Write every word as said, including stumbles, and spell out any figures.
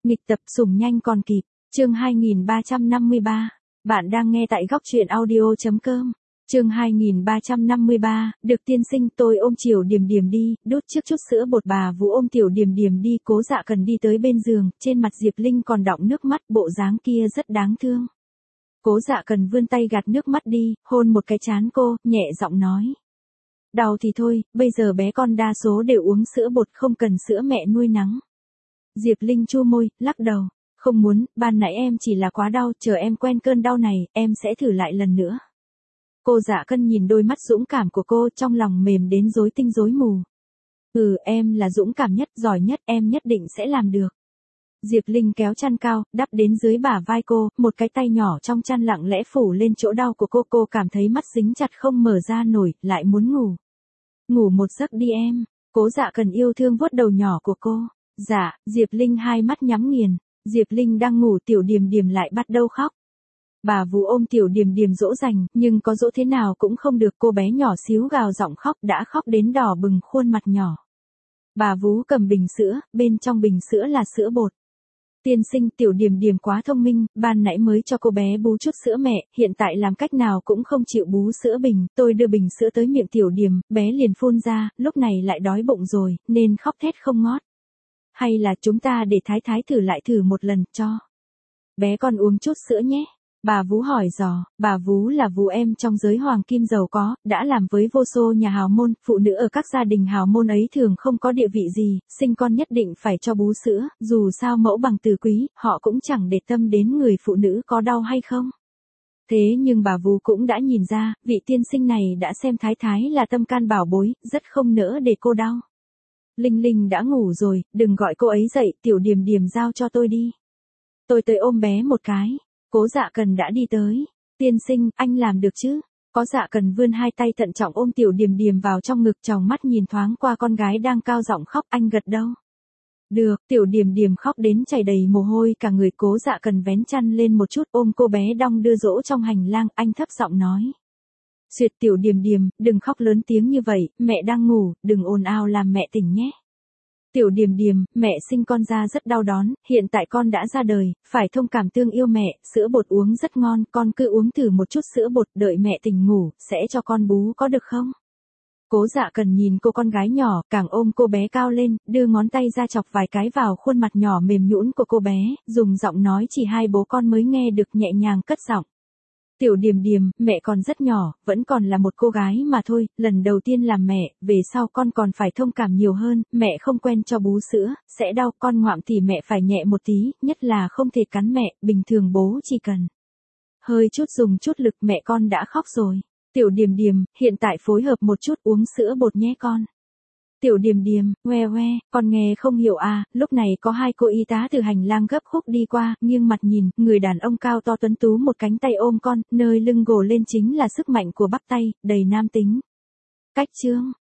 Nghịch tập sủng nhanh còn kịp, chương hai nghìn ba trăm năm mươi ba. Bạn đang nghe tại góc truyện audio chấm com. Chương hai nghìn ba trăm năm mươi ba, được tiên sinh tôi ôm chiều Điềm Điềm đi, đút trước chút sữa bột. Bà Vũ ôm tiểu Điềm Điềm đi, Cố Dạ Cần đi tới bên giường, trên mặt Diệp Linh còn đọng nước mắt, bộ dáng kia rất đáng thương. Cố Dạ Cần vươn tay gạt nước mắt đi, hôn một cái trán cô, nhẹ giọng nói. Đau thì thôi, bây giờ bé con đa số đều uống sữa bột, không cần sữa mẹ nuôi nắng. Diệp Linh chua môi, lắc đầu. Không muốn, ban nãy em chỉ là quá đau, chờ em quen cơn đau này, em sẽ thử lại lần nữa. Cô Dạ Cân nhìn đôi mắt dũng cảm của cô, trong lòng mềm đến rối tinh rối mù. Ừ, em là dũng cảm nhất, giỏi nhất, em nhất định sẽ làm được. Diệp Linh kéo chăn cao, đắp đến dưới bả vai cô, một cái tay nhỏ trong chăn lặng lẽ phủ lên chỗ đau của cô. Cô cảm thấy mắt dính chặt không mở ra nổi, lại muốn ngủ. Ngủ một giấc đi em. Cố Dạ Cần yêu thương vuốt đầu nhỏ của cô. Dạ, Diệp Linh hai mắt nhắm nghiền. Diệp Linh đang ngủ, tiểu Điềm Điềm lại bắt đầu khóc. Bà Vũ ôm tiểu Điềm Điềm dỗ dành, nhưng có dỗ thế nào cũng không được, cô bé nhỏ xíu gào giọng khóc, đã khóc đến đỏ bừng khuôn mặt nhỏ. Bà Vũ cầm bình sữa, bên trong bình sữa là sữa bột. Tiên sinh, tiểu Điềm Điềm quá thông minh, ban nãy mới cho cô bé bú chút sữa mẹ, hiện tại làm cách nào cũng không chịu bú sữa bình, tôi đưa bình sữa tới miệng tiểu Điềm, bé liền phun ra, lúc này lại đói bụng rồi, nên khóc thét không ngót. Hay là chúng ta để Thái Thái thử lại thử một lần, cho bé con uống chút sữa nhé. Bà Vũ hỏi dò, bà Vũ là Vũ em trong giới hoàng kim giàu có, đã làm với vô số nhà hào môn, phụ nữ ở các gia đình hào môn ấy thường không có địa vị gì, sinh con nhất định phải cho bú sữa, dù sao mẫu bằng từ quý, họ cũng chẳng để tâm đến người phụ nữ có đau hay không. Thế nhưng bà Vũ cũng đã nhìn ra, vị tiên sinh này đã xem Thái Thái là tâm can bảo bối, rất không nỡ để cô đau. Linh Linh đã ngủ rồi, đừng gọi cô ấy dậy, tiểu Điềm Điềm giao cho tôi đi. Tôi tới ôm bé một cái. Cố Dạ Cần đã đi tới. Tiên sinh, anh làm được chứ? Có Dạ Cần vươn hai tay thận trọng ôm tiểu Điềm Điềm vào trong ngực, tròng mắt nhìn thoáng qua con gái đang cao giọng khóc, anh gật đầu. Được, tiểu Điềm Điềm khóc đến chảy đầy mồ hôi cả người. Cố Dạ Cần vén chăn lên một chút, ôm cô bé đong đưa dỗ trong hành lang, anh thấp giọng nói. Duyệt tiểu Điềm Điềm, đừng khóc lớn tiếng như vậy, mẹ đang ngủ, đừng ồn ào làm mẹ tỉnh nhé. Tiểu Điềm Điềm, mẹ sinh con ra rất đau đớn, hiện tại con đã ra đời, phải thông cảm thương yêu mẹ, sữa bột uống rất ngon, con cứ uống thử một chút sữa bột, đợi mẹ tỉnh ngủ, sẽ cho con bú có được không? Cố Dạ Cần nhìn cô con gái nhỏ, càng ôm cô bé cao lên, đưa ngón tay ra chọc vài cái vào khuôn mặt nhỏ mềm nhũn của cô bé, dùng giọng nói chỉ hai bố con mới nghe được, nhẹ nhàng cất giọng. Tiểu Điềm Điềm, mẹ còn rất nhỏ, vẫn còn là một cô gái mà thôi, lần đầu tiên làm mẹ, về sau con còn phải thông cảm nhiều hơn, mẹ không quen cho bú sữa, sẽ đau, con ngoạm thì mẹ phải nhẹ một tí, nhất là không thể cắn mẹ, bình thường bố chỉ cần hơi chút dùng chút lực, mẹ con đã khóc rồi. Tiểu Điềm Điềm, hiện tại phối hợp một chút uống sữa bột nhé con. Tiểu Điềm Điềm, ngoe ngoe, con nghe không hiểu à, lúc này có hai cô y tá từ hành lang gấp khúc đi qua, nghiêng mặt nhìn, người đàn ông cao to tuấn tú một cánh tay ôm con, nơi lưng gồ lên chính là sức mạnh của bắp tay, đầy nam tính. Cách chương.